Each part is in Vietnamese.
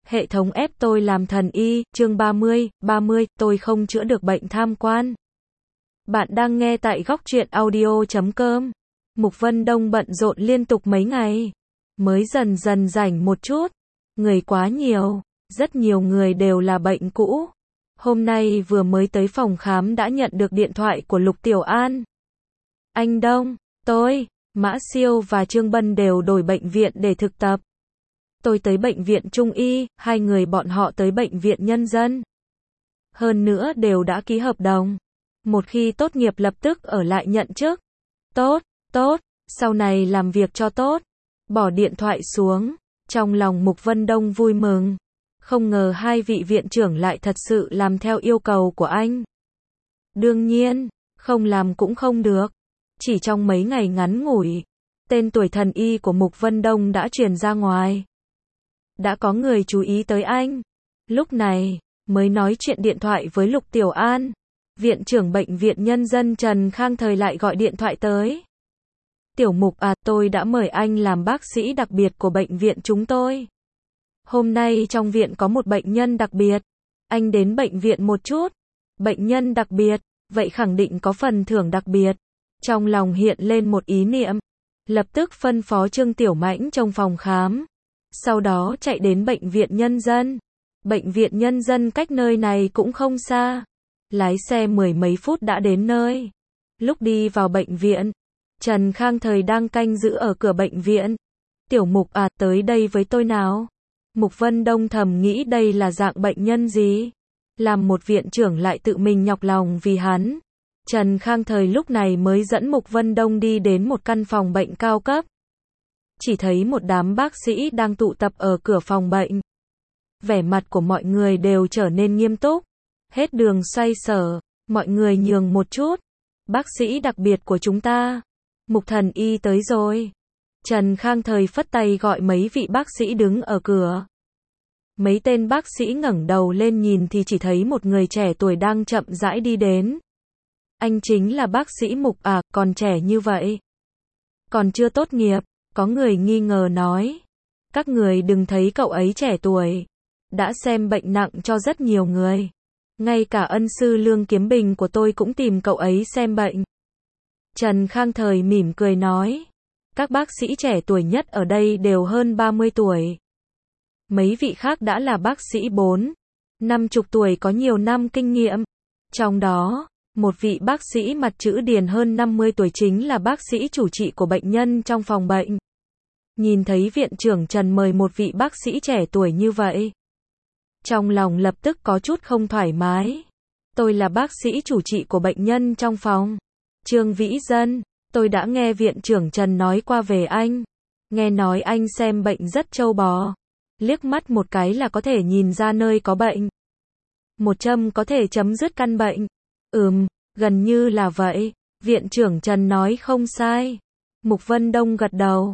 Hệ thống ép tôi làm thần y, chương 30, tôi không chữa được bệnh tham quan. Bạn đang nghe tại góc truyện audio.com. Mục Vân Đông bận rộn liên tục mấy ngày, mới dần dần rảnh một chút. Người quá nhiều, rất nhiều người đều là bệnh cũ. Hôm nay vừa mới tới phòng khám đã nhận được điện thoại của Lục Tiểu An. Anh Đông, tôi, Mã Siêu và Trương Bân đều đổi bệnh viện để thực tập. Tôi tới bệnh viện Trung Y, hai người bọn họ tới bệnh viện Nhân dân. Hơn nữa đều đã ký hợp đồng. Một khi tốt nghiệp lập tức ở lại nhận chức. Tốt, sau này làm việc cho tốt. Bỏ điện thoại xuống, trong lòng Mục Vân Đông vui mừng. Không ngờ hai vị viện trưởng lại thật sự làm theo yêu cầu của anh. Đương nhiên, không làm cũng không được. Chỉ trong mấy ngày ngắn ngủi, tên tuổi thần y của Mục Vân Đông đã truyền ra ngoài. Đã có người chú ý tới anh. Lúc này, mới nói chuyện điện thoại với Lục Tiểu An. Viện trưởng bệnh viện Nhân dân Trần Khang Thời lại gọi điện thoại tới. Tiểu Mục à, tôi đã mời anh làm bác sĩ đặc biệt của bệnh viện chúng tôi. Hôm nay trong viện có một bệnh nhân đặc biệt. Anh đến bệnh viện một chút. Bệnh nhân đặc biệt, vậy khẳng định có phần thưởng đặc biệt. Trong lòng hiện lên một ý niệm. Lập tức phân phó Trương Tiểu Mãnh trong phòng khám. Sau đó chạy đến bệnh viện Nhân dân. Bệnh viện Nhân dân cách nơi này cũng không xa. Lái xe mười mấy phút đã đến nơi. Lúc đi vào bệnh viện, Trần Khang Thời đang canh giữ ở cửa bệnh viện. Tiểu Mục à, tới đây với tôi nào. Mục Vân Đông thầm nghĩ đây là dạng bệnh nhân gì. Làm một viện trưởng lại tự mình nhọc lòng vì hắn. Trần Khang Thời lúc này mới dẫn Mục Vân Đông đi đến một căn phòng bệnh cao cấp. Chỉ thấy một đám bác sĩ đang tụ tập ở cửa phòng bệnh. Vẻ mặt của mọi người đều trở nên nghiêm túc. Hết đường xoay sở, mọi người nhường một chút. Bác sĩ đặc biệt của chúng ta, Mục thần y tới rồi. Trần Khang Thời phất tay gọi mấy vị bác sĩ đứng ở cửa. Mấy tên bác sĩ ngẩng đầu lên nhìn thì chỉ thấy một người trẻ tuổi đang chậm rãi đi đến. Anh chính là bác sĩ Mục à, còn trẻ như vậy. Còn chưa tốt nghiệp, có người nghi ngờ nói. Các người đừng thấy cậu ấy trẻ tuổi. Đã xem bệnh nặng cho rất nhiều người. Ngay cả ân sư Lương Kiếm Bình của tôi cũng tìm cậu ấy xem bệnh. Trần Khang Thời mỉm cười nói. Các bác sĩ trẻ tuổi nhất ở đây đều hơn 30 tuổi. Mấy vị khác đã là bác sĩ 50 tuổi có nhiều năm kinh nghiệm. Trong đó, một vị bác sĩ mặt chữ điền hơn 50 tuổi chính là bác sĩ chủ trị của bệnh nhân trong phòng bệnh. Nhìn thấy viện trưởng Trần mời một vị bác sĩ trẻ tuổi như vậy. Trong lòng lập tức có chút không thoải mái. Tôi là bác sĩ chủ trị của bệnh nhân trong phòng. Trương Vĩ Dân, tôi đã nghe viện trưởng Trần nói qua về anh. Nghe nói anh xem bệnh rất trâu bò. Liếc mắt một cái là có thể nhìn ra nơi có bệnh. Một châm có thể chấm dứt căn bệnh. Gần như là vậy. Viện trưởng Trần nói không sai. Mục Vân Đông gật đầu.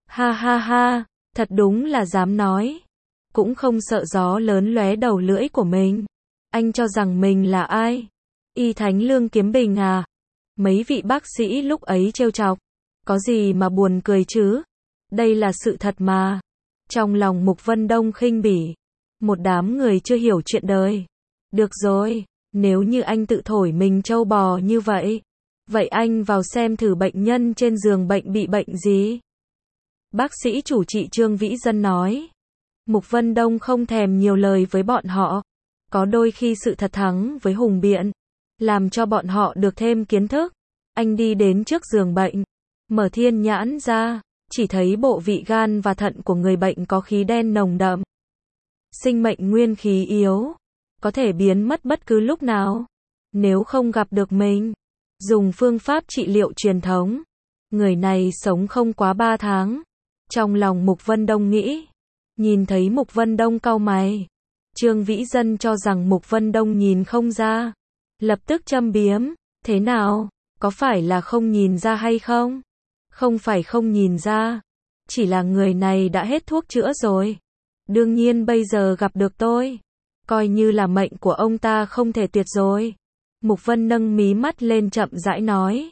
Ha, thật đúng là dám nói. Cũng không sợ gió lớn lóe đầu lưỡi của mình. Anh cho rằng mình là ai? Y Thánh Lương Kiếm Bình à? Mấy vị bác sĩ lúc ấy trêu chọc. Có gì mà buồn cười chứ? Đây là sự thật mà. Trong lòng Mục Vân Đông khinh bỉ. Một đám người chưa hiểu chuyện đời. Được rồi, nếu như anh tự thổi mình trâu bò như vậy. Vậy anh vào xem thử bệnh nhân trên giường bệnh bị bệnh gì? Bác sĩ chủ trị Trương Vĩ Dân nói. Mục Vân Đông không thèm nhiều lời với bọn họ. Có đôi khi sự thật thắng với hùng biện. Làm cho bọn họ được thêm kiến thức. Anh đi đến trước giường bệnh. Mở thiên nhãn ra. Chỉ thấy bộ vị gan và thận của người bệnh có khí đen nồng đậm. Sinh mệnh nguyên khí yếu. Có thể biến mất bất cứ lúc nào. Nếu không gặp được mình. Dùng phương pháp trị liệu truyền thống. Người này sống không quá 3 tháng. Trong lòng Mục Vân Đông nghĩ. Nhìn thấy Mục Vân Đông cau mày. Trương Vĩ Dân cho rằng Mục Vân Đông nhìn không ra. Lập tức châm biếm. Thế nào? Có phải là không nhìn ra hay không? Không phải không nhìn ra. Chỉ là người này đã hết thuốc chữa rồi. Đương nhiên bây giờ gặp được tôi. Coi như là mệnh của ông ta không thể tuyệt rồi. Mục Vân nâng mí mắt lên chậm rãi nói.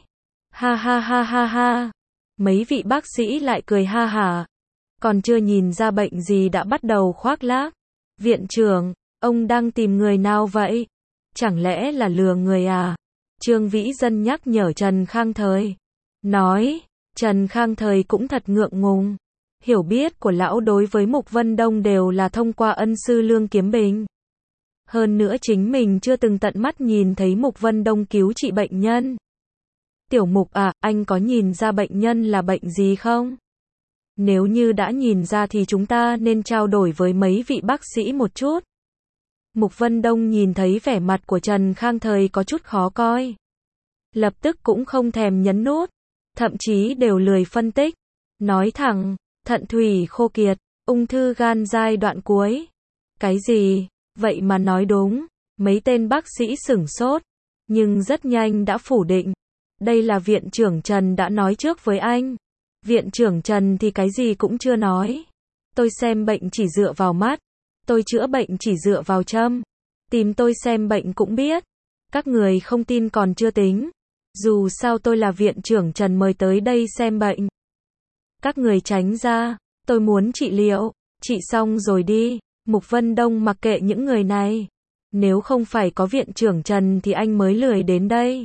Ha. Mấy vị bác sĩ lại cười ha hả. Còn chưa nhìn ra bệnh gì đã bắt đầu khoác lác. Viện trưởng, ông đang tìm người nào vậy? Chẳng lẽ là lừa người à? Trương Vĩ Dân nhắc nhở Trần Khang Thời. Nói, Trần Khang Thời cũng thật ngượng ngùng. Hiểu biết của lão đối với Mục Vân Đông đều là thông qua ân sư Lương Kiếm Bình. Hơn nữa chính mình chưa từng tận mắt nhìn thấy Mục Vân Đông cứu trị bệnh nhân. Tiểu Mục à, anh có nhìn ra bệnh nhân là bệnh gì không? Nếu như đã nhìn ra thì chúng ta nên trao đổi với mấy vị bác sĩ một chút. Mục Vân Đông nhìn thấy vẻ mặt của Trần Khang Thời có chút khó coi. Lập tức cũng không thèm nhấn nút. Thậm chí đều lười phân tích. Nói thẳng, thận thủy khô kiệt, ung thư gan giai đoạn cuối. Cái gì? Vậy mà nói đúng. Mấy tên bác sĩ sửng sốt. Nhưng rất nhanh đã phủ định. Đây là viện trưởng Trần đã nói trước với anh. Viện trưởng Trần thì cái gì cũng chưa nói. Tôi xem bệnh chỉ dựa vào mắt. Tôi chữa bệnh chỉ dựa vào châm. Tìm tôi xem bệnh cũng biết. Các người không tin còn chưa tính. Dù sao tôi là viện trưởng Trần mời tới đây xem bệnh. Các người tránh ra. Tôi muốn trị liệu. Trị xong rồi đi. Mục Vân Đông mặc kệ những người này. Nếu không phải có viện trưởng Trần thì anh mới lười đến đây.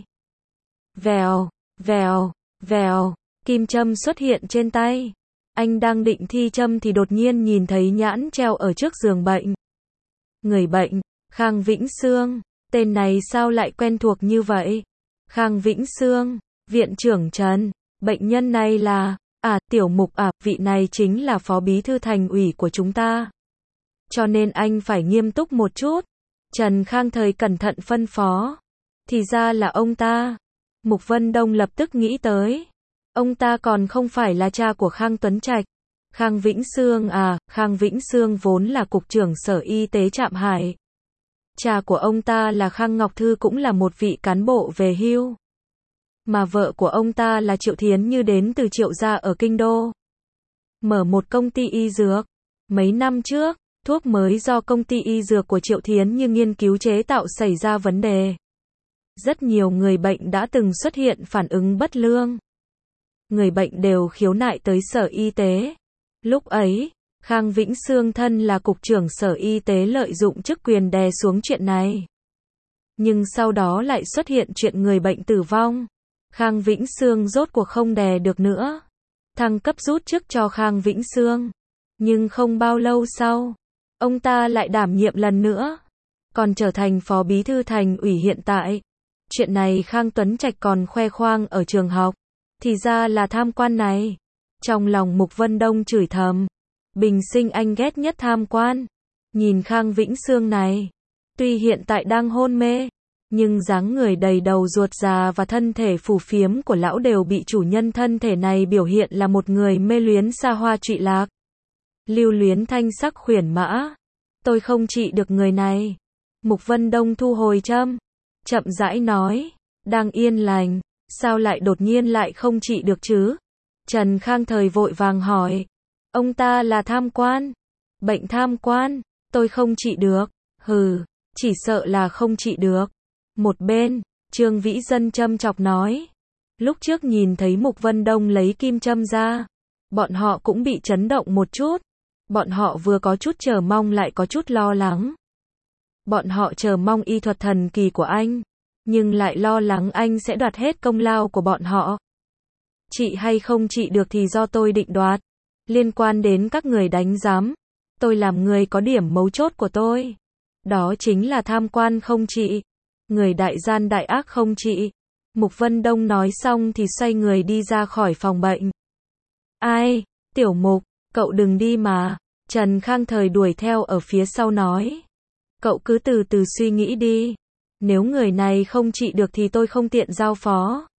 Vèo, vèo, vèo. Kim châm xuất hiện trên tay. Anh đang định thi châm thì đột nhiên nhìn thấy nhãn treo ở trước giường bệnh. Người bệnh, Khang Vĩnh Sương. Tên này sao lại quen thuộc như vậy? Khang Vĩnh Sương, viện trưởng Trần. Bệnh nhân này là, Tiểu Mục vị này chính là phó bí thư thành ủy của chúng ta. Cho nên anh phải nghiêm túc một chút. Trần Khang Thời cẩn thận phân phó. Thì ra là ông ta. Mục Vân Đông lập tức nghĩ tới. Ông ta còn không phải là cha của Khang Tuấn Trạch. Khang Vĩnh Sương Khang Vĩnh Sương vốn là cục trưởng Sở Y tế Trạm Hải. Cha của ông ta là Khang Ngọc Thư cũng là một vị cán bộ về hưu. Mà vợ của ông ta là Triệu Thiến Như đến từ Triệu gia ở Kinh Đô. Mở một công ty y dược. Mấy năm trước, thuốc mới do công ty y dược của Triệu Thiến Như nghiên cứu chế tạo xảy ra vấn đề. Rất nhiều người bệnh đã từng xuất hiện phản ứng bất lương. Người bệnh đều khiếu nại tới Sở Y tế. Lúc ấy, Khang Vĩnh Sương thân là cục trưởng Sở Y tế lợi dụng chức quyền đè xuống chuyện này. Nhưng sau đó lại xuất hiện chuyện người bệnh tử vong. Khang Vĩnh Sương rốt cuộc không đè được nữa. Thăng cấp rút chức cho Khang Vĩnh Sương. Nhưng không bao lâu sau, ông ta lại đảm nhiệm lần nữa. Còn trở thành phó bí thư thành ủy hiện tại. Chuyện này Khang Tuấn Trạch còn khoe khoang ở trường học. Thì ra là tham quan này. Trong lòng Mục Vân Đông chửi thầm. Bình sinh anh ghét nhất tham quan. Nhìn Khang Vĩnh Sương này. Tuy hiện tại đang hôn mê. Nhưng dáng người đầy đầu ruột già và thân thể phù phiếm của lão đều bị chủ nhân thân thể này biểu hiện là một người mê luyến xa hoa trụy lạc. Lưu luyến thanh sắc khuyển mã. Tôi không trị được người này. Mục Vân Đông thu hồi châm. Chậm rãi nói. Đang yên lành. Sao lại đột nhiên lại không trị được chứ? Trần Khang Thời vội vàng hỏi. Ông ta là tham quan. Bệnh tham quan. Tôi không trị được. Hừ. Chỉ sợ là không trị được. Một bên, Trương Vĩ Dân châm chọc nói. Lúc trước nhìn thấy Mục Vân Đông lấy kim châm ra. Bọn họ cũng bị chấn động một chút. Bọn họ vừa có chút chờ mong lại có chút lo lắng. Bọn họ chờ mong y thuật thần kỳ của anh. Nhưng lại lo lắng anh sẽ đoạt hết công lao của bọn họ. Trị hay không trị được thì do tôi định đoạt. Liên quan đến các người đánh giám. Tôi làm người có điểm mấu chốt của tôi. Đó chính là tham quan không trị. Người đại gian đại ác không trị. Mục Vân Đông nói xong thì xoay người đi ra khỏi phòng bệnh. Ai? Tiểu Mục, cậu đừng đi mà. Trần Khang Thời đuổi theo ở phía sau nói. Cậu cứ từ từ suy nghĩ đi. Nếu người này không trị được thì tôi không tiện giao phó.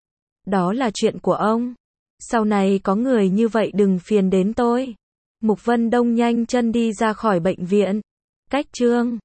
Đó là chuyện của ông. Sau này có người như vậy đừng phiền đến tôi. Mục Vân Đông nhanh chân đi ra khỏi bệnh viện. Cách Trương